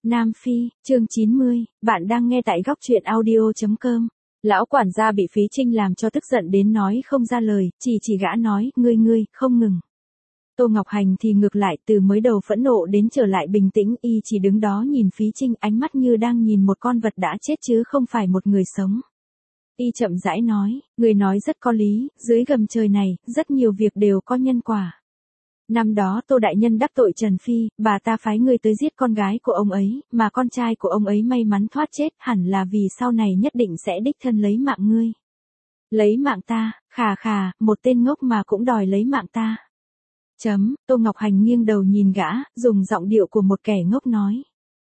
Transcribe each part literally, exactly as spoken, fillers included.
Nam Phi, chương chín mươi, bạn đang nghe tại góc truyện audio chấm com. Lão quản gia bị Phí Trinh làm cho tức giận đến nói không ra lời, chỉ chỉ gã nói, ngươi ngươi, không ngừng. Tô Ngọc Hành thì ngược lại, từ mới đầu phẫn nộ đến trở lại bình tĩnh, y chỉ đứng đó nhìn Phí Trinh, ánh mắt như đang nhìn một con vật đã chết chứ không phải một người sống. Y chậm rãi nói, người nói rất có lý, dưới gầm trời này, rất nhiều việc đều có nhân quả. Năm đó Tô Đại Nhân đắc tội Trần Phi, bà ta phái người tới giết con gái của ông ấy, mà con trai của ông ấy may mắn thoát chết, hẳn là vì sau này nhất định sẽ đích thân lấy mạng ngươi. Lấy mạng ta, khà khà, một tên ngốc mà cũng đòi lấy mạng ta. Chấm, Tô Ngọc Hành nghiêng đầu nhìn gã, dùng giọng điệu của một kẻ ngốc nói.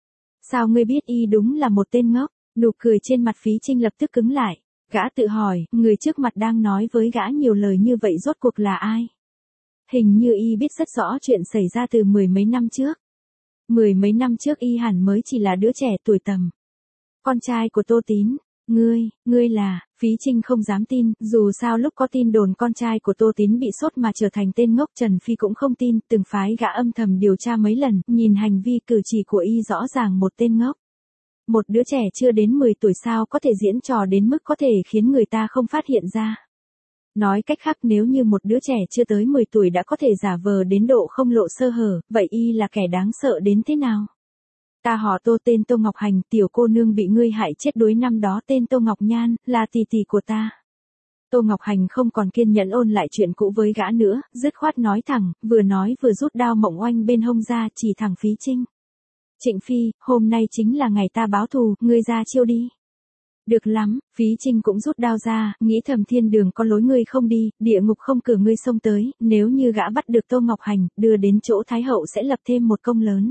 Sao ngươi biết y đúng là một tên ngốc? Nụ cười trên mặt Phí Trinh lập tức cứng lại. Gã tự hỏi, người trước mặt đang nói với gã nhiều lời như vậy rốt cuộc là ai? Hình như y biết rất rõ chuyện xảy ra từ mười mấy năm trước. Mười mấy năm trước y hẳn mới chỉ là đứa trẻ tuổi tầm. Con trai của Tô Tín, ngươi, ngươi là, Phí Trinh không dám tin, dù sao lúc có tin đồn con trai của Tô Tín bị sốt mà trở thành tên ngốc, Trần Phi cũng không tin, từng phái gã âm thầm điều tra mấy lần, nhìn hành vi cử chỉ của y rõ ràng một tên ngốc. Một đứa trẻ chưa đến mười tuổi sao có thể diễn trò đến mức có thể khiến người ta không phát hiện ra. Nói cách khác, nếu như một đứa trẻ chưa tới mười tuổi đã có thể giả vờ đến độ không lộ sơ hở, vậy y là kẻ đáng sợ đến thế nào? Ta họ Tô, tên Tô Ngọc Hành, tiểu cô nương bị ngươi hại chết đuối năm đó tên Tô Ngọc Nhan, là tỷ tỷ của ta. Tô Ngọc Hành không còn kiên nhẫn ôn lại chuyện cũ với gã nữa, dứt khoát nói thẳng, vừa nói vừa rút đao mộng oanh bên hông ra, chỉ thẳng Phí Trinh. Trịnh Phi, hôm nay chính là ngày ta báo thù, ngươi ra chiêu đi. Được lắm, Phí Trinh cũng rút đao ra, nghĩ thầm thiên đường có lối ngươi không đi, địa ngục không cửa ngươi xông tới, nếu như gã bắt được Tô Ngọc Hành, đưa đến chỗ Thái Hậu sẽ lập thêm một công lớn.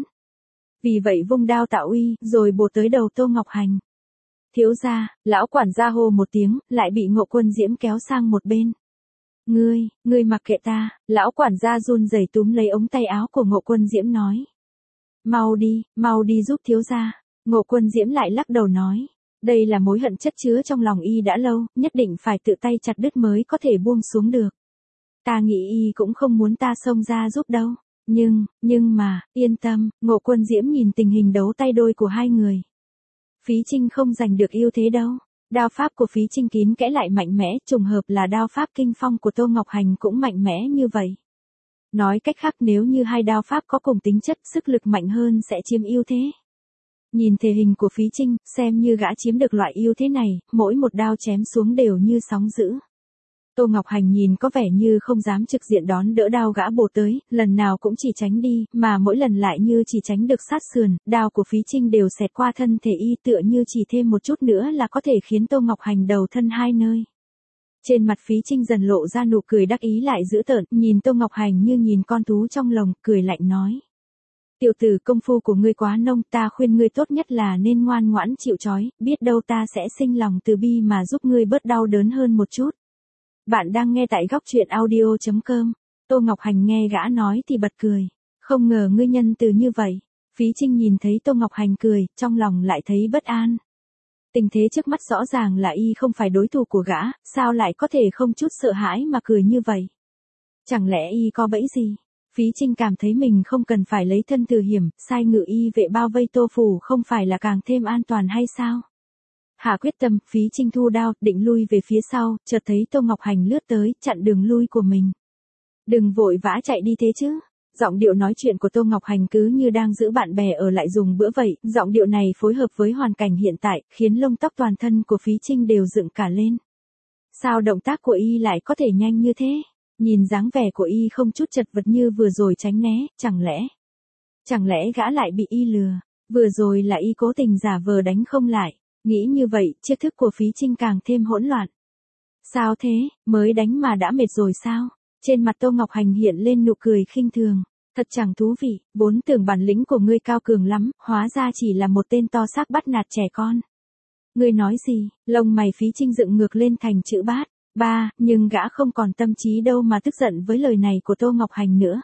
Vì vậy vung đao tạo uy, rồi bổ tới đầu Tô Ngọc Hành. Thiếu gia, lão quản gia hô một tiếng, lại bị Ngộ Quân Diễm kéo sang một bên. Ngươi, ngươi mặc kệ ta, lão quản gia run rẩy túm lấy ống tay áo của Ngộ Quân Diễm nói. Mau đi, mau đi giúp thiếu gia. Ngộ Quân Diễm lại lắc đầu nói. Đây là mối hận chất chứa trong lòng y đã lâu, nhất định phải tự tay chặt đứt mới có thể buông xuống được. Ta nghĩ y cũng không muốn ta xông ra giúp đâu. Nhưng, nhưng mà, yên tâm, Ngộ Quân Diễm nhìn tình hình đấu tay đôi của hai người. Phí Trinh không giành được ưu thế đâu. Đao pháp của Phí Trinh kín kẽ lại mạnh mẽ, trùng hợp là đao pháp kinh phong của Tô Ngọc Hành cũng mạnh mẽ như vậy. Nói cách khác, nếu như hai đao pháp có cùng tính chất, sức lực mạnh hơn sẽ chiếm ưu thế. Nhìn thể hình của Phí Trinh, xem như gã chiếm được loại ưu thế này, mỗi một đao chém xuống đều như sóng dữ. Tô Ngọc Hành nhìn có vẻ như không dám trực diện đón đỡ đao gã bổ tới, lần nào cũng chỉ tránh đi, mà mỗi lần lại như chỉ tránh được sát sườn, đao của Phí Trinh đều xẹt qua thân thể y, tựa như chỉ thêm một chút nữa là có thể khiến Tô Ngọc Hành đầu thân hai nơi. Trên mặt Phí Trinh dần lộ ra nụ cười đắc ý lại dữ tợn, nhìn Tô Ngọc Hành như nhìn con thú trong lồng, cười lạnh nói. Tiểu tử, công phu của ngươi quá nông, ta khuyên ngươi tốt nhất là nên ngoan ngoãn chịu trói, biết đâu ta sẽ sinh lòng từ bi mà giúp ngươi bớt đau đớn hơn một chút. Bạn đang nghe tại góc truyện audio chấm com. Tô Ngọc Hành nghe gã nói thì bật cười. Không ngờ ngươi nhân từ như vậy. Phí Trinh nhìn thấy Tô Ngọc Hành cười, trong lòng lại thấy bất an. Tình thế trước mắt rõ ràng là y không phải đối thủ của gã, sao lại có thể không chút sợ hãi mà cười như vậy? Chẳng lẽ y có bẫy gì? Phí Trinh cảm thấy mình không cần phải lấy thân từ hiểm, sai ngự y vệ bao vây Tô phủ không phải là càng thêm an toàn hay sao? Hạ quyết tâm, Phí Trinh thu đao, định lui về phía sau, chợt thấy Tô Ngọc Hành lướt tới, chặn đường lui của mình. Đừng vội vã chạy đi thế chứ. Giọng điệu nói chuyện của Tô Ngọc Hành cứ như đang giữ bạn bè ở lại dùng bữa vậy, giọng điệu này phối hợp với hoàn cảnh hiện tại, khiến lông tóc toàn thân của Phí Trinh đều dựng cả lên. Sao động tác của y lại có thể nhanh như thế? Nhìn dáng vẻ của y không chút chật vật như vừa rồi tránh né, chẳng lẽ? Chẳng lẽ gã lại bị y lừa? Vừa rồi là y cố tình giả vờ đánh không lại. Nghĩ như vậy, chiêu thức của Phí Trinh càng thêm hỗn loạn. Sao thế, mới đánh mà đã mệt rồi sao? Trên mặt Tô Ngọc Hành hiện lên nụ cười khinh thường. Thật chẳng thú vị, vốn tưởng bản lĩnh của ngươi cao cường lắm, hóa ra chỉ là một tên to xác bắt nạt trẻ con. Ngươi nói gì? Lông mày Phí Trinh dựng ngược lên thành chữ bát. Ba, nhưng gã không còn tâm trí đâu mà tức giận với lời này của Tô Ngọc Hành nữa.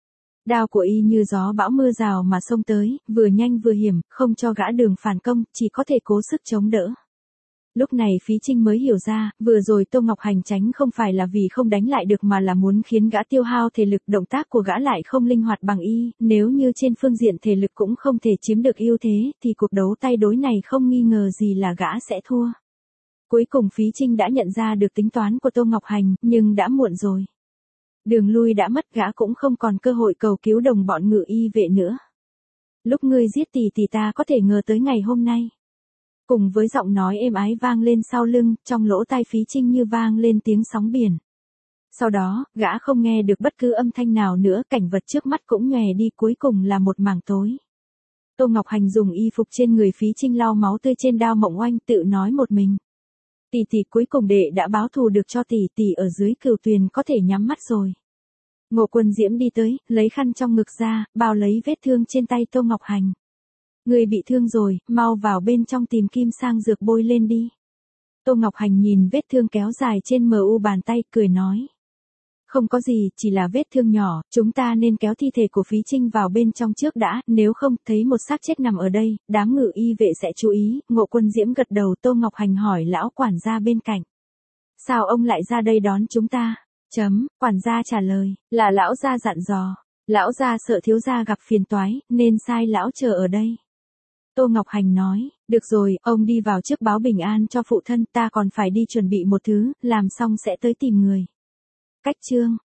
Đao của y như gió bão mưa rào mà xông tới, vừa nhanh vừa hiểm, không cho gã đường phản công, chỉ có thể cố sức chống đỡ. Lúc này Phí Trinh mới hiểu ra, vừa rồi Tô Ngọc Hành tránh không phải là vì không đánh lại được mà là muốn khiến gã tiêu hao thể lực, động tác của gã lại không linh hoạt bằng y, nếu như trên phương diện thể lực cũng không thể chiếm được ưu thế, thì cuộc đấu tay đối này không nghi ngờ gì là gã sẽ thua. Cuối cùng Phí Trinh đã nhận ra được tính toán của Tô Ngọc Hành, nhưng đã muộn rồi. Đường lui đã mất, gã cũng không còn cơ hội cầu cứu đồng bọn Ngự Y vệ nữa. Lúc ngươi giết tỷ tỷ ta có thể ngờ tới ngày hôm nay. Cùng với giọng nói êm ái vang lên sau lưng, trong lỗ tai Phí Trinh như vang lên tiếng sóng biển. Sau đó, gã không nghe được bất cứ âm thanh nào nữa, cảnh vật trước mắt cũng nhòe đi, cuối cùng là một mảng tối. Tô Ngọc Hành dùng y phục trên người Phí Trinh lau máu tươi trên đao mộng oanh, tự nói một mình. Tỷ tỷ, cuối cùng đệ đã báo thù được cho tỷ tỷ, ở dưới cửu tuyền có thể nhắm mắt rồi. Ngộ Quân Diễm đi tới, lấy khăn trong ngực ra, bao lấy vết thương trên tay Tô Ngọc Hành. Người bị thương rồi, mau vào bên trong tìm kim sang dược bôi lên đi. Tô Ngọc Hành nhìn vết thương kéo dài trên mờ u bàn tay, cười nói. Không có gì, chỉ là vết thương nhỏ, chúng ta nên kéo thi thể của Phí Trinh vào bên trong trước đã, nếu không, thấy một xác chết nằm ở đây, đám Ngự Y vệ sẽ chú ý. Ngộ Quân Diễm gật đầu. Tô Ngọc Hành hỏi lão quản gia bên cạnh. Sao ông lại ra đây đón chúng ta? Chấm, quản gia trả lời, là lão gia dặn dò. Lão gia sợ thiếu gia gặp phiền toái, nên sai lão chờ ở đây. Tô Ngọc Hành nói, được rồi, ông đi vào trước báo bình an cho phụ thân, ta còn phải đi chuẩn bị một thứ, làm xong sẽ tới tìm người. Cách chương